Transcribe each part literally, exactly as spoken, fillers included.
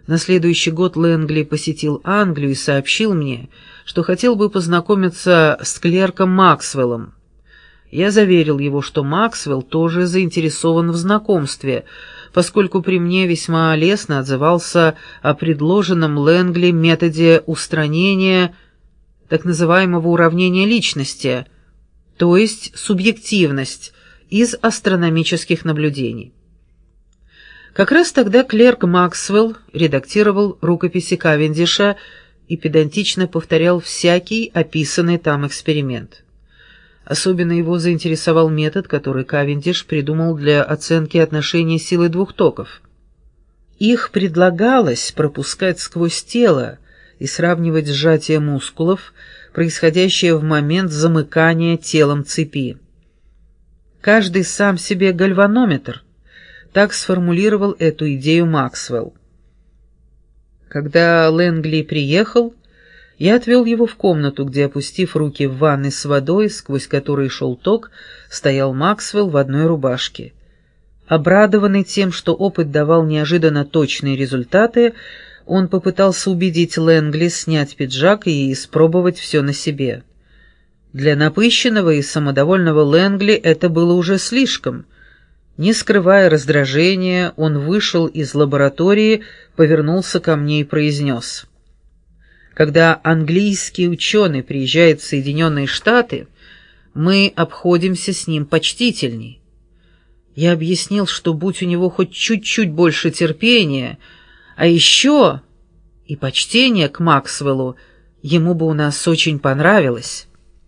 На следующий год Лэнгли посетил Англию и сообщил мне, что хотел бы познакомиться с клерком Максвеллом. Я заверил его, что Максвелл тоже заинтересован в знакомстве, поскольку при мне весьма лестно отзывался о предложенном Лэнгли методе устранения так называемого уравнения личности, то есть субъективность, из астрономических наблюдений. Как раз тогда клерк Максвелл редактировал рукописи Кавендиша и педантично повторял всякий описанный там эксперимент. Особенно его заинтересовал метод, который Кавендиш придумал для оценки отношения силы двух токов. Их предлагалось пропускать сквозь тело и сравнивать сжатие мускулов, происходящее в момент замыкания телом цепи. Каждый сам себе гальванометр. Так сформулировал эту идею Максвелл. Когда Лэнгли приехал, я отвел его в комнату, где, опустив руки в ванной с водой, сквозь которой шел ток, стоял Максвелл в одной рубашке. Обрадованный тем, что опыт давал неожиданно точные результаты, он попытался убедить Лэнгли снять пиджак и испробовать все на себе. Для напыщенного и самодовольного Лэнгли это было уже слишком. Не скрывая раздражения, он вышел из лаборатории, повернулся ко мне и произнес: «Когда английский ученый приезжает в Соединенные Штаты, мы обходимся с ним почтительней». Я объяснил, что будь у него хоть чуть-чуть больше терпения, а еще и почтения к Максвеллу, ему бы у нас очень понравилось.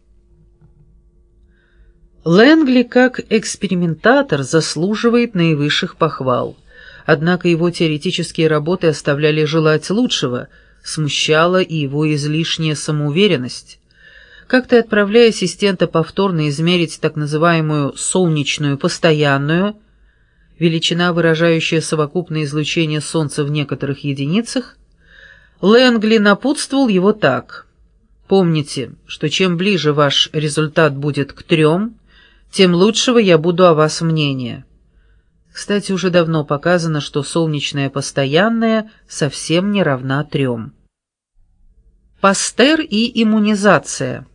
Лэнгли как экспериментатор заслуживает наивысших похвал, однако его теоретические работы оставляли желать лучшего, смущала и его излишняя самоуверенность. Как-то отправляя ассистента повторно измерить так называемую солнечную постоянную, величина, выражающая совокупное излучение Солнца в некоторых единицах, Лэнгли напутствовал его так: «Помните, что чем ближе ваш результат будет к трем, тем лучшего я буду о вас мнения». Кстати, уже давно показано, что солнечная постоянная совсем не равна трем. Пастер и иммунизация.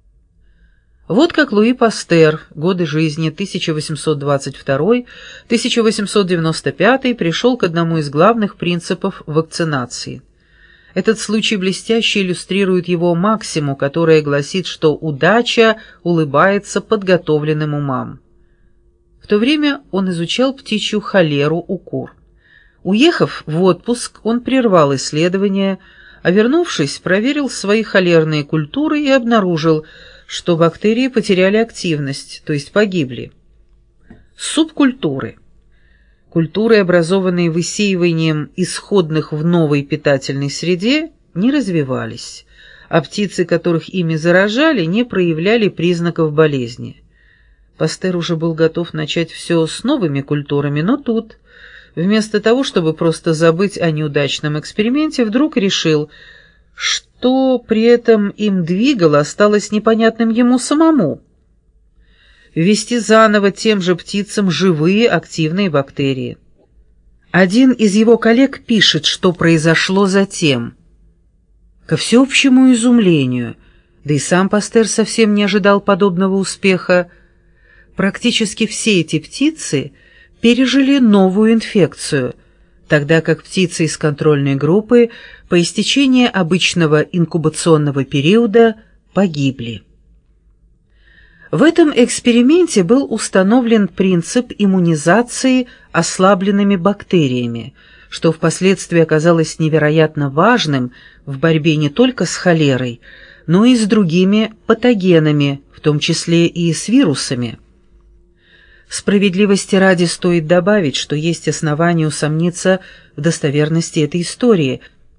Вот как Луи Пастер, годы жизни тысяча восемьсот двадцать второй — тысяча восемьсот девяносто пятый, пришел к одному из главных принципов вакцинации. Этот случай блестяще иллюстрирует его максиму, которая гласит, что удача улыбается подготовленным умам. В то время он изучал птичью холеру у кур. Уехав в отпуск, он прервал исследования, а вернувшись, проверил свои холерные культуры и обнаружил, что бактерии потеряли активность, то есть погибли. Субкультуры. Культуры, образованные высеиванием исходных в новой питательной среде, не развивались, а птицы, которых ими заражали, не проявляли признаков болезни. Пастер уже был готов начать все с новыми культурами, но тут, вместо того, чтобы просто забыть о неудачном эксперименте, вдруг решил, что при этом им двигало, осталось непонятным ему самому. Ввести заново тем же птицам живые активные бактерии. Один из его коллег пишет, что произошло затем. Ко всеобщему изумлению, да и сам Пастер совсем не ожидал подобного успеха, практически все эти птицы пережили новую инфекцию, тогда как птицы из контрольной группы по истечении обычного инкубационного периода погибли. В этом эксперименте был установлен принцип иммунизации ослабленными бактериями, что впоследствии оказалось невероятно важным в борьбе не только с холерой, но и с другими патогенами, в том числе и с вирусами. Справедливости ради стоит добавить, что есть основания усомниться в достоверности этой истории,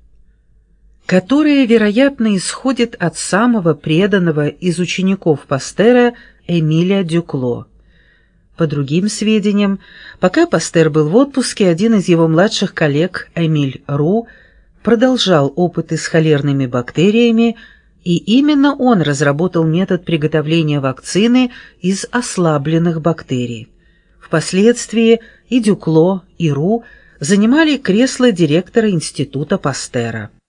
которая, вероятно, исходит от самого преданного из учеников Пастера Эмиля Дюкло. По другим сведениям, пока Пастер был в отпуске, один из его младших коллег, Эмиль Ру, продолжал опыты с холерными бактериями, и именно он разработал метод приготовления вакцины из ослабленных бактерий. Впоследствии и Дюкло, и Ру занимали кресло директора Института Пастера.